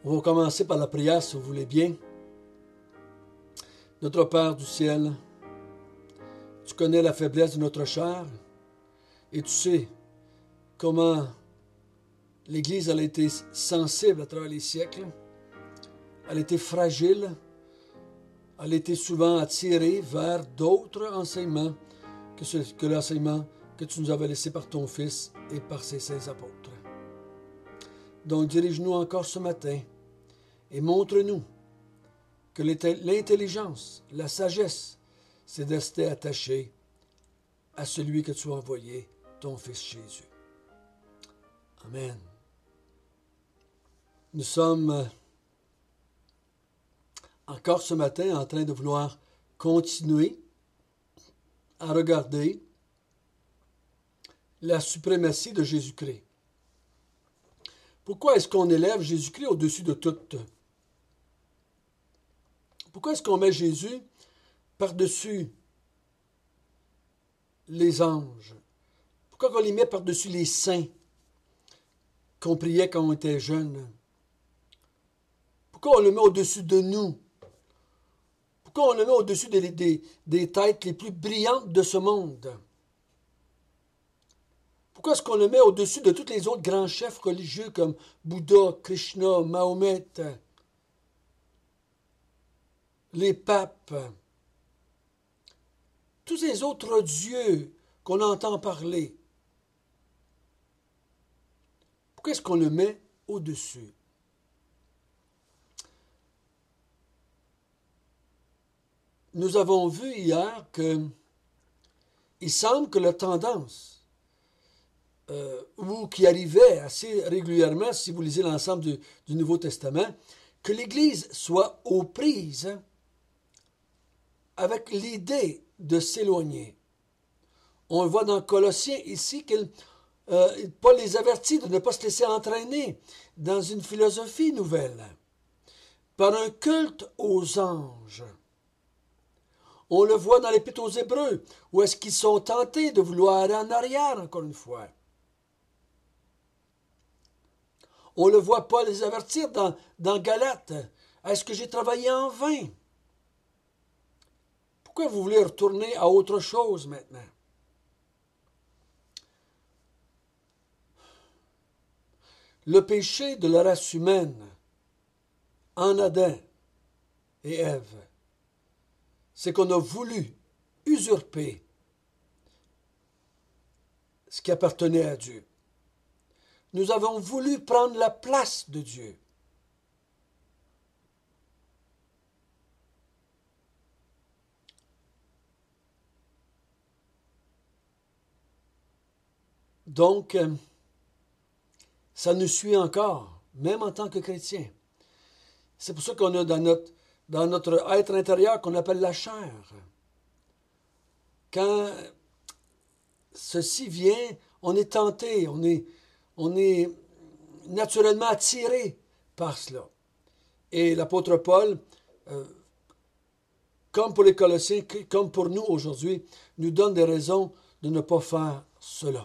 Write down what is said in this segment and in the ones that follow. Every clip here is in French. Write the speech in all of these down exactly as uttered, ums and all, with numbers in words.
On va commencer par la prière, si vous voulez bien. Notre Père du ciel, tu connais la faiblesse de notre chair et tu sais comment l'Église elle a été sensible à travers les siècles. Elle a été fragile. Elle a été souvent attirée vers d'autres enseignements que, ce, que l'enseignement que tu nous avais laissé par ton Fils et par ses saints apôtres. Donc dirige-nous encore ce matin et montre-nous que l'intelligence, la sagesse, c'est de rester attaché à celui que tu as envoyé, ton Fils Jésus. Amen. Nous sommes encore ce matin en train de vouloir continuer à regarder la suprématie de Jésus-Christ. Pourquoi est-ce qu'on élève Jésus-Christ au-dessus de tout? Pourquoi est-ce qu'on met Jésus par-dessus les anges? Pourquoi on les met par-dessus les saints qu'on priait quand on était jeune? Pourquoi on le met au-dessus de nous? Pourquoi on le met au-dessus des, des, des têtes les plus brillantes de ce monde? Pourquoi est-ce qu'on le met au-dessus de tous les autres grands chefs religieux comme Bouddha, Krishna, Mahomet, les papes, tous ces autres dieux qu'on entend parler? Pourquoi est-ce qu'on le met au-dessus? Nous avons vu hier que il semble que la tendance, euh, ou qui arrivait assez régulièrement, si vous lisez l'ensemble du, du Nouveau Testament, que l'Église soit aux prises avec l'idée de s'éloigner. On le voit dans Colossiens ici, que euh, Paul les avertit de ne pas se laisser entraîner dans une philosophie nouvelle, par un culte aux anges. On le voit dans l'Épître aux Hébreux, où est-ce qu'ils sont tentés de vouloir aller en arrière, encore une fois. On le voit Paul les avertir dans, dans Galates. Est-ce que j'ai travaillé en vain? Pourquoi vous voulez retourner à autre chose maintenant? Le péché de la race humaine, en Adam et Ève, c'est qu'on a voulu usurper ce qui appartenait à Dieu. Nous avons voulu prendre la place de Dieu. Donc, ça nous suit encore, même en tant que chrétiens. C'est pour ça qu'on a dans notre, dans notre être intérieur qu'on appelle la chair. Quand ceci vient, on est tenté, on est, on est naturellement attiré par cela. Et l'apôtre Paul, euh, comme pour les Colossiens, comme pour nous aujourd'hui, nous donne des raisons de ne pas faire cela.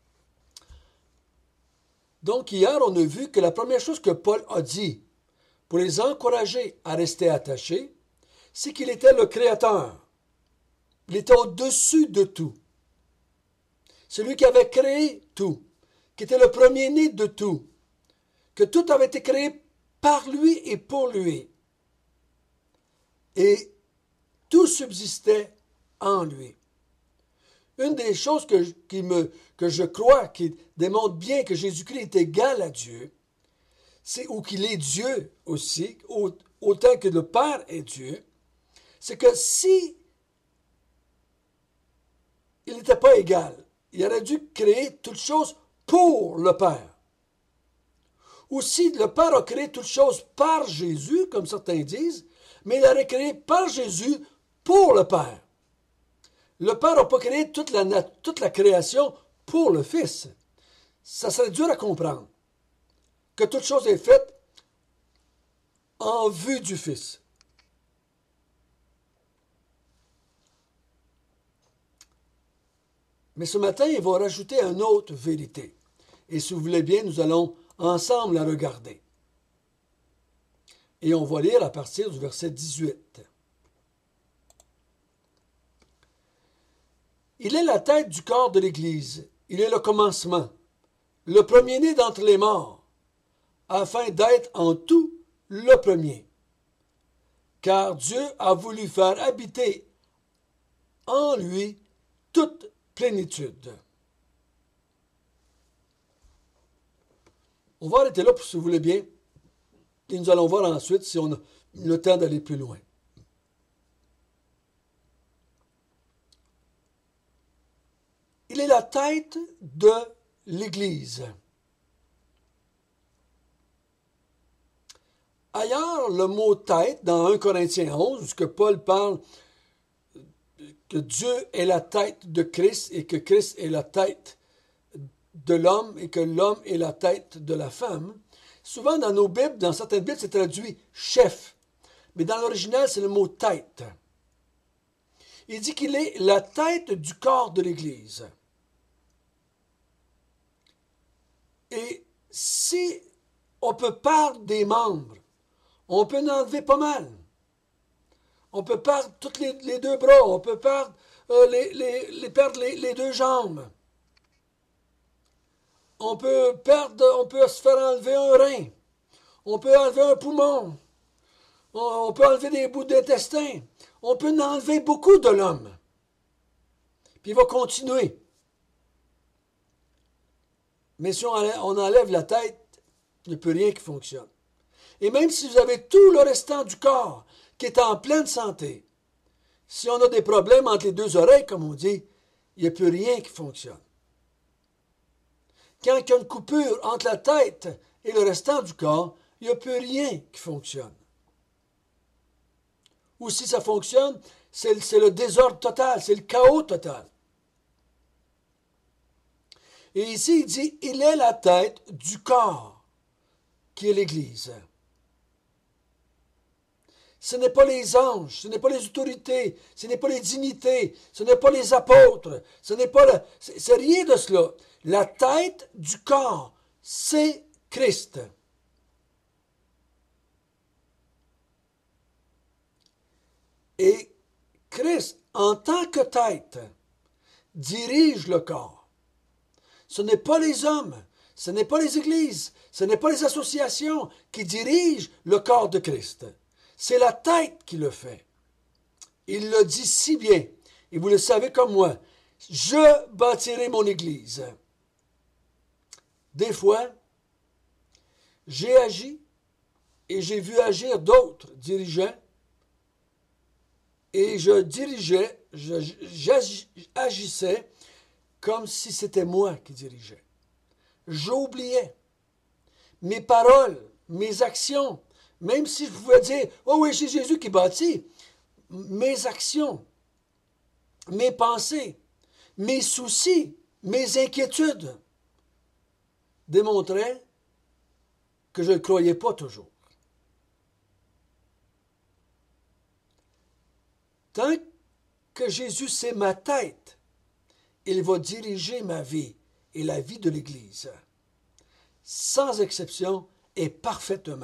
Donc hier, on a vu que la première chose que Paul a dit pour les encourager à rester attachés, c'est qu'il était le Créateur. Il était au-dessus de tout. Celui qui avait créé tout, qui était le premier-né de tout, que tout avait été créé par lui et pour lui. Et tout subsistait en lui. Une des choses que, qui me, que je crois, qui démontre bien que Jésus-Christ est égal à Dieu, c'est, ou qu'il est Dieu aussi, autant que le Père est Dieu, c'est que si il n'était pas égal, il aurait dû créer toutes choses pour le Père. Ou si le Père a créé toutes choses par Jésus, comme certains disent, mais il aurait créé par Jésus pour le Père. Le Père n'a pas créé toute la, toute la création pour le Fils. Ça serait dur à comprendre. Que toute chose est faite en vue du Fils. Mais ce matin, il va rajouter une autre vérité. Et si vous voulez bien, nous allons ensemble la regarder. Et on va lire à partir du verset dix-huit. Il est la tête du corps de l'Église. Il est le commencement, le premier-né d'entre les morts, afin d'être en tout le premier. Car Dieu a voulu faire habiter en lui toute plénitude. On va arrêter là, si vous voulez bien, et nous allons voir ensuite si on a le temps d'aller plus loin. Il est la tête de l'Église. Ailleurs, le mot tête, dans un Corinthiens onze, où que Paul parle que Dieu est la tête de Christ et que Christ est la tête de l'homme et que l'homme est la tête de la femme. Souvent dans nos Bibles, dans certaines Bibles, c'est traduit chef. Mais dans l'original, c'est le mot tête. Il dit qu'il est la tête du corps de l'Église. Et si on peut perdre des membres, on peut en enlever pas mal. On peut perdre tous les, les deux bras, on peut perdre, euh, les, les, les, perdre les, les deux jambes. On peut perdre, on peut se faire enlever un rein. On peut enlever un poumon. On, on peut enlever des bouts d'intestin. On peut en enlever beaucoup de l'homme. Puis il va continuer. Mais si on enlève, on enlève la tête, il n'y a plus rien qui fonctionne. Et même si vous avez tout le restant du corps qui est en pleine santé, si on a des problèmes entre les deux oreilles, comme on dit, il n'y a plus rien qui fonctionne. Quand il y a une coupure entre la tête et le restant du corps, il n'y a plus rien qui fonctionne. Ou si ça fonctionne, c'est, c'est le désordre total, c'est le chaos total. Et ici, il dit, il est la tête du corps, qui est l'Église. Ce n'est pas les anges, ce n'est pas les autorités, ce n'est pas les dignités, ce n'est pas les apôtres, ce n'est pas le, c'est, c'est rien de cela. La tête du corps, c'est Christ. Et Christ, en tant que tête, dirige le corps. Ce n'est pas les hommes, ce n'est pas les églises, ce n'est pas les associations qui dirigent le corps de Christ. C'est la tête qui le fait. Il le dit si bien, et vous le savez comme moi, je bâtirai mon église. Des fois, j'ai agi et j'ai vu agir d'autres dirigeants et je dirigeais, je, j'agissais comme si c'était moi qui dirigeais. J'oubliais mes paroles, mes actions, même si je pouvais dire « Oh oui, c'est Jésus qui bâtit », mes actions, mes pensées, mes soucis, mes inquiétudes démontraient que je ne le croyais pas toujours. Tant que Jésus, c'est ma tête, il va diriger ma vie et la vie de l'Église, sans exception et parfaitement.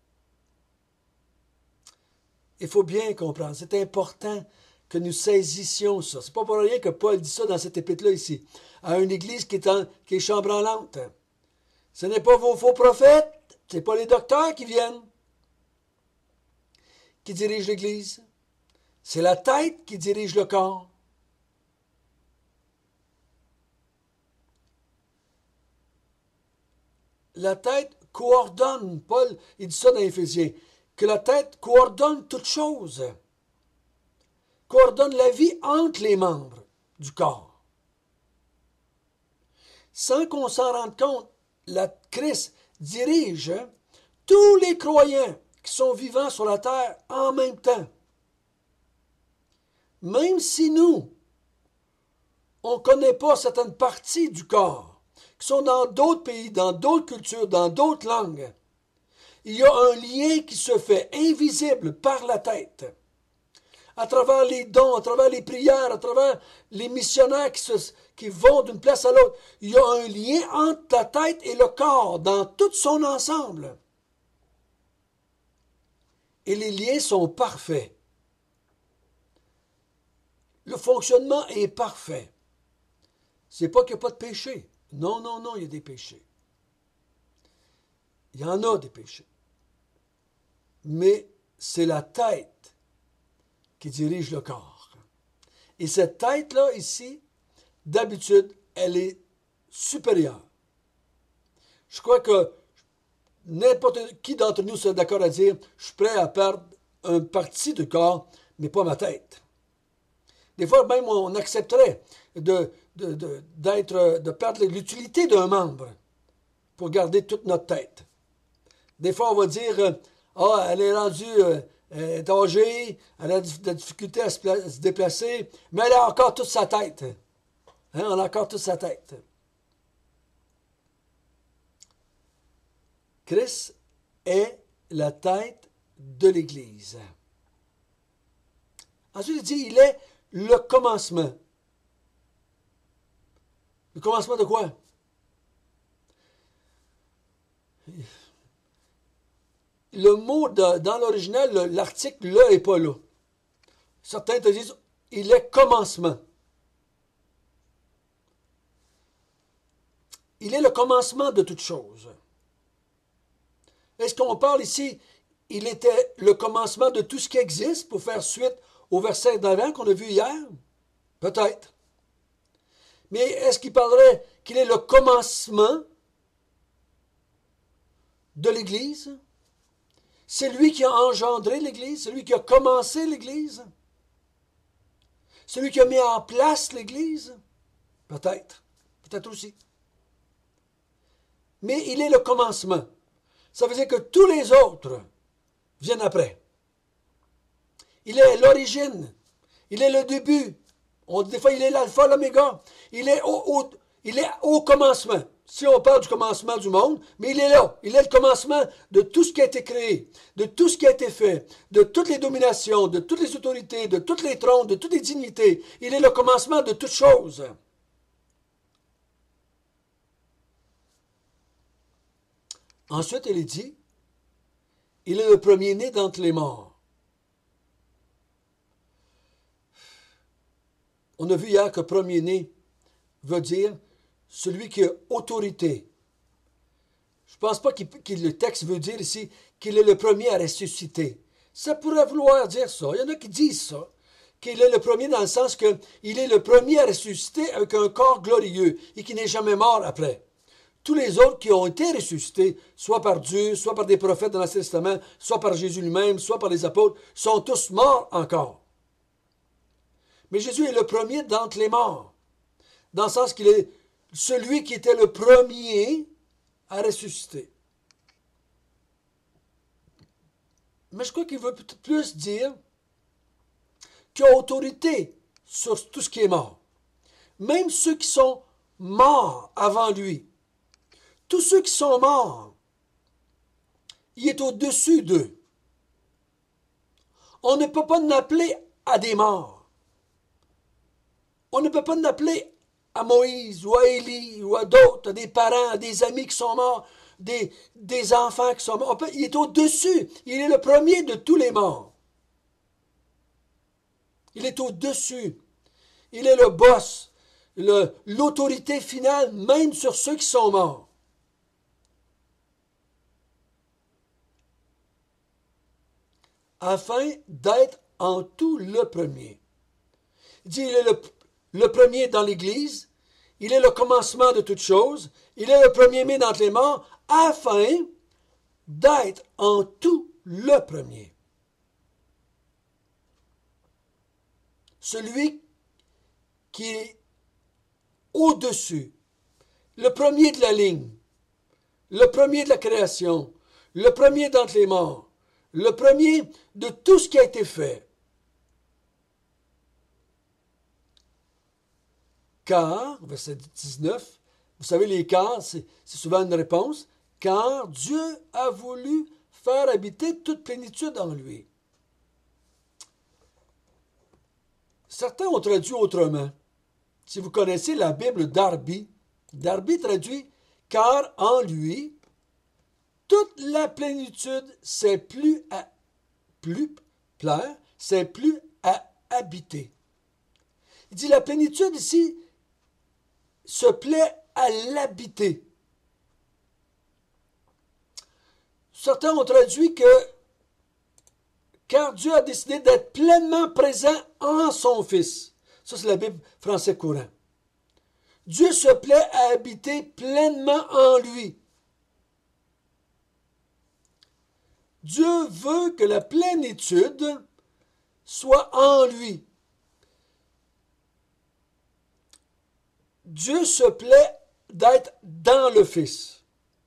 Il faut bien comprendre, c'est important que nous saisissions ça. Ce n'est pas pour rien que Paul dit ça dans cette épître-là ici, à une Église qui est, en, qui est chambranlante. Ce n'est pas vos faux prophètes, ce n'est pas les docteurs qui viennent, qui dirigent l'Église. C'est la tête qui dirige le corps. La tête coordonne, Paul, il dit ça dans Éphésiens, que la tête coordonne toutes choses, coordonne la vie entre les membres du corps. Sans qu'on s'en rende compte, la Christ dirige tous les croyants qui sont vivants sur la terre en même temps. Même si nous, on ne connaît pas certaines parties du corps, qui sont dans d'autres pays, dans d'autres cultures, dans d'autres langues, il y a un lien qui se fait invisible par la tête, à travers les dons, à travers les prières, à travers les missionnaires qui, se, qui vont d'une place à l'autre. Il y a un lien entre la tête et le corps dans tout son ensemble. et les liens sont parfaits. Le fonctionnement est parfait. C'est pas qu'il n'y a pas de péché. Non, non, non, il y a des péchés. Il y en a des péchés. Mais c'est la tête qui dirige le corps. Et cette tête-là, ici, d'habitude, elle est supérieure. Je crois que n'importe qui d'entre nous serait d'accord à dire « Je suis prêt à perdre une partie du corps, mais pas ma tête. » Des fois, même, on accepterait de, de, de, d'être, de perdre l'utilité d'un membre pour garder toute notre tête. Des fois, on va dire « Ah, oh, elle est rendue euh, elle est âgée, elle a de la difficulté à se, pla- à se déplacer, mais elle a encore toute sa tête. » Hein, on a encore toute sa tête. Christ est la tête de l'Église. Ensuite, il dit, il est le commencement. Le commencement de quoi? Le mot de, dans l'original, l'article là n'est pas là. Certains te disent, il est commencement. Il est le commencement de toute chose. Est-ce qu'on parle ici, il était le commencement de tout ce qui existe pour faire suite au verset d'avant qu'on a vu hier? Peut-être. Mais est-ce qu'il parlerait qu'il est le commencement de l'Église? C'est lui qui a engendré l'Église? C'est lui qui a commencé l'Église? C'est lui qui a mis en place l'Église? Peut-être. Peut-être aussi. Mais il est le commencement. Ça veut dire que tous les autres viennent après. Il est l'origine. Il est le début. On dit des fois, il est l'alpha, l'oméga. Il est au, au, il est au commencement. Si on parle du commencement du monde, mais il est là. Il est le commencement de tout ce qui a été créé, de tout ce qui a été fait, de toutes les dominations, de toutes les autorités, de tous les trônes, de toutes les dignités. Il est le commencement de toutes choses. Ensuite, il est dit, il est le premier-né d'entre les morts. On a vu hier que premier-né veut dire celui qui a autorité. Je ne pense pas que le texte veut dire ici qu'il est le premier à ressusciter. Ça pourrait vouloir dire ça. Il y en a qui disent ça. Qu'il est le premier dans le sens qu'il est le premier à ressusciter avec un corps glorieux et qui n'est jamais mort après. Tous les autres qui ont été ressuscités, soit par Dieu, soit par des prophètes dans l'Ancien Testament, soit par Jésus lui-même, soit par les apôtres, sont tous morts encore. Mais Jésus est le premier d'entre les morts, dans le sens qu'il est celui qui était le premier à ressusciter. Mais je crois qu'il veut plus dire qu'il a autorité sur tout ce qui est mort. Même ceux qui sont morts avant lui. Tous ceux qui sont morts, il est au-dessus d'eux. On ne peut pas l'appeler à des morts. On ne peut pas l'appeler à Moïse ou à Élie ou à d'autres, à des parents, à des amis qui sont morts, des, des enfants qui sont morts. Il est au-dessus. Il est le premier de tous les morts. Il est au-dessus. Il est le boss, le, l'autorité finale, même sur ceux qui sont morts. Afin d'être en tout le premier. Il dit, il est le, le premier dans l'Église, il est le commencement de toutes choses, il est le premier-né d'entre les morts, afin d'être en tout le premier. Celui qui est au-dessus, le premier de la ligne, le premier de la création, le premier d'entre les morts, le premier de tout ce qui a été fait. Car, verset dix-neuf, vous savez, les car, c'est, c'est souvent une réponse, car Dieu a voulu faire habiter toute plénitude en lui. Certains ont traduit autrement. Si vous connaissez la Bible Darby, Darby traduit « car en lui, toute la plénitude s'est plu à, plus plaire, c'est plus à habiter. Il dit la plénitude ici se plaît à l'habiter. Certains ont traduit que car Dieu a décidé d'être pleinement présent en son Fils. Ça, c'est la Bible français courant. Dieu se plaît à habiter pleinement en lui. Dieu veut que la plénitude soit en lui. Dieu se plaît d'être dans le Fils.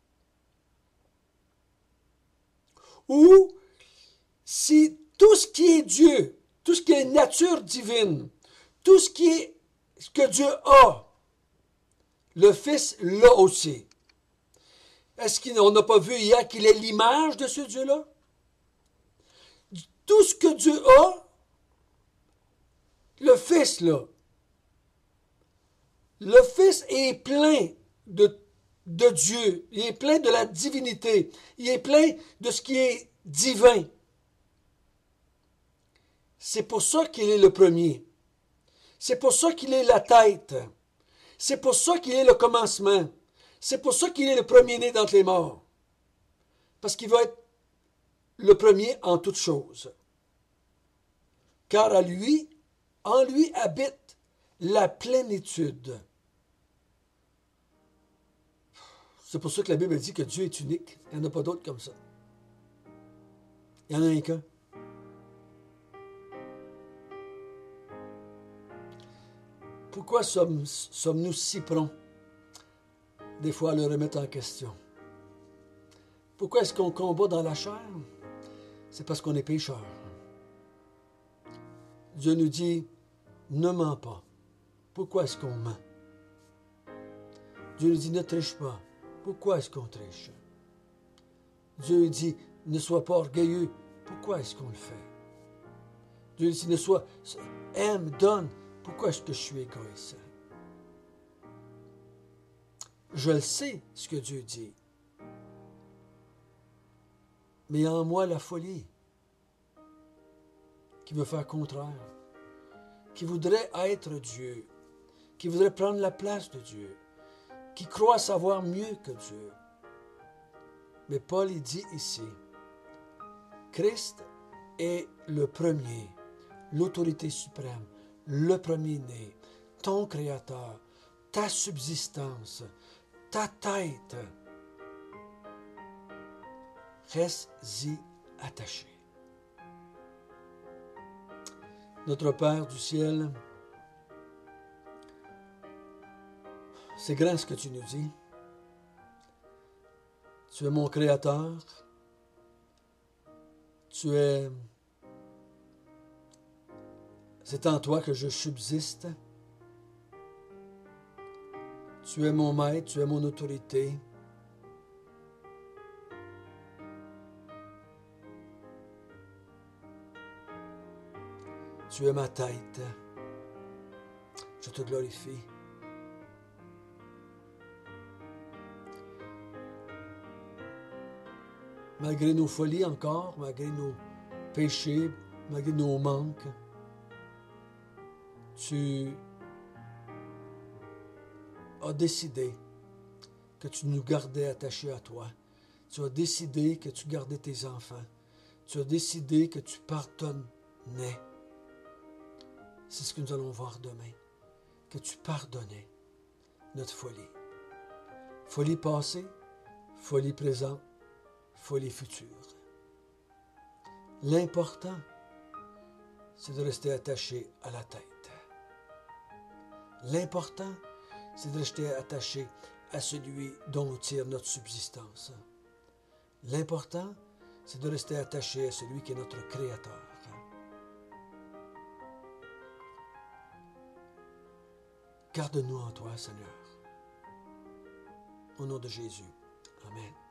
Ou si tout ce qui est Dieu, tout ce qui est nature divine, tout ce qui est ce que Dieu a, le Fils l'a aussi. Est-ce qu'on n'a pas vu hier qu'il est l'image de ce Dieu-là? Tout ce que Dieu a, le Fils l'a. Le Fils est plein de, de Dieu, il est plein de la divinité, il est plein de ce qui est divin. C'est pour ça qu'il est le premier. C'est pour ça qu'il est la tête. C'est pour ça qu'il est le commencement. C'est pour ça qu'il est le premier-né d'entre les morts. Parce qu'il va être le premier en toutes choses. Car à lui, en lui habite la plénitude. C'est pour ça que la Bible dit que Dieu est unique. Il n'y en a pas d'autre comme ça. Il n'y en a un qu'un. Pourquoi sommes, sommes-nous si prompts, des fois, à le remettre en question? Pourquoi est-ce qu'on combat dans la chair? C'est parce qu'on est pécheurs. Dieu nous dit, ne mens pas. Pourquoi est-ce qu'on ment? Dieu nous dit, ne triche pas. Pourquoi est-ce qu'on triche? Dieu nous dit, ne sois pas orgueilleux. Pourquoi est-ce qu'on le fait? Dieu nous dit, ne sois, aime, donne. Pourquoi est-ce que je suis égoïste? Je le sais, ce que Dieu dit. Mais en moi, la folie, qui veut faire contraire, qui voudrait être Dieu, qui voudrait prendre la place de Dieu, qui croit savoir mieux que Dieu. Mais Paul, il dit ici, Christ est le premier, l'autorité suprême, le premier-né, ton Créateur, ta subsistance, ta tête. Reste-y attaché. Notre Père du ciel, c'est grand ce que tu nous dis. Tu es mon Créateur. Tu es... C'est en toi que je subsiste. Tu es mon maître, tu es mon autorité. Tu es ma tête. Je te glorifie. Malgré nos folies encore, malgré nos péchés, malgré nos manques, tu as décidé que tu nous gardais attachés à toi. Tu as décidé que tu gardais tes enfants. Tu as décidé que tu pardonnais. C'est ce que nous allons voir demain. Que tu pardonnais notre folie. Folie passée, folie présente, folie future. L'important, c'est de rester attaché à la tête. L'important, c'est de rester attaché à celui dont on tire notre subsistance. L'important, c'est de rester attaché à celui qui est notre Créateur. Garde-nous en toi, Seigneur. Au nom de Jésus. Amen.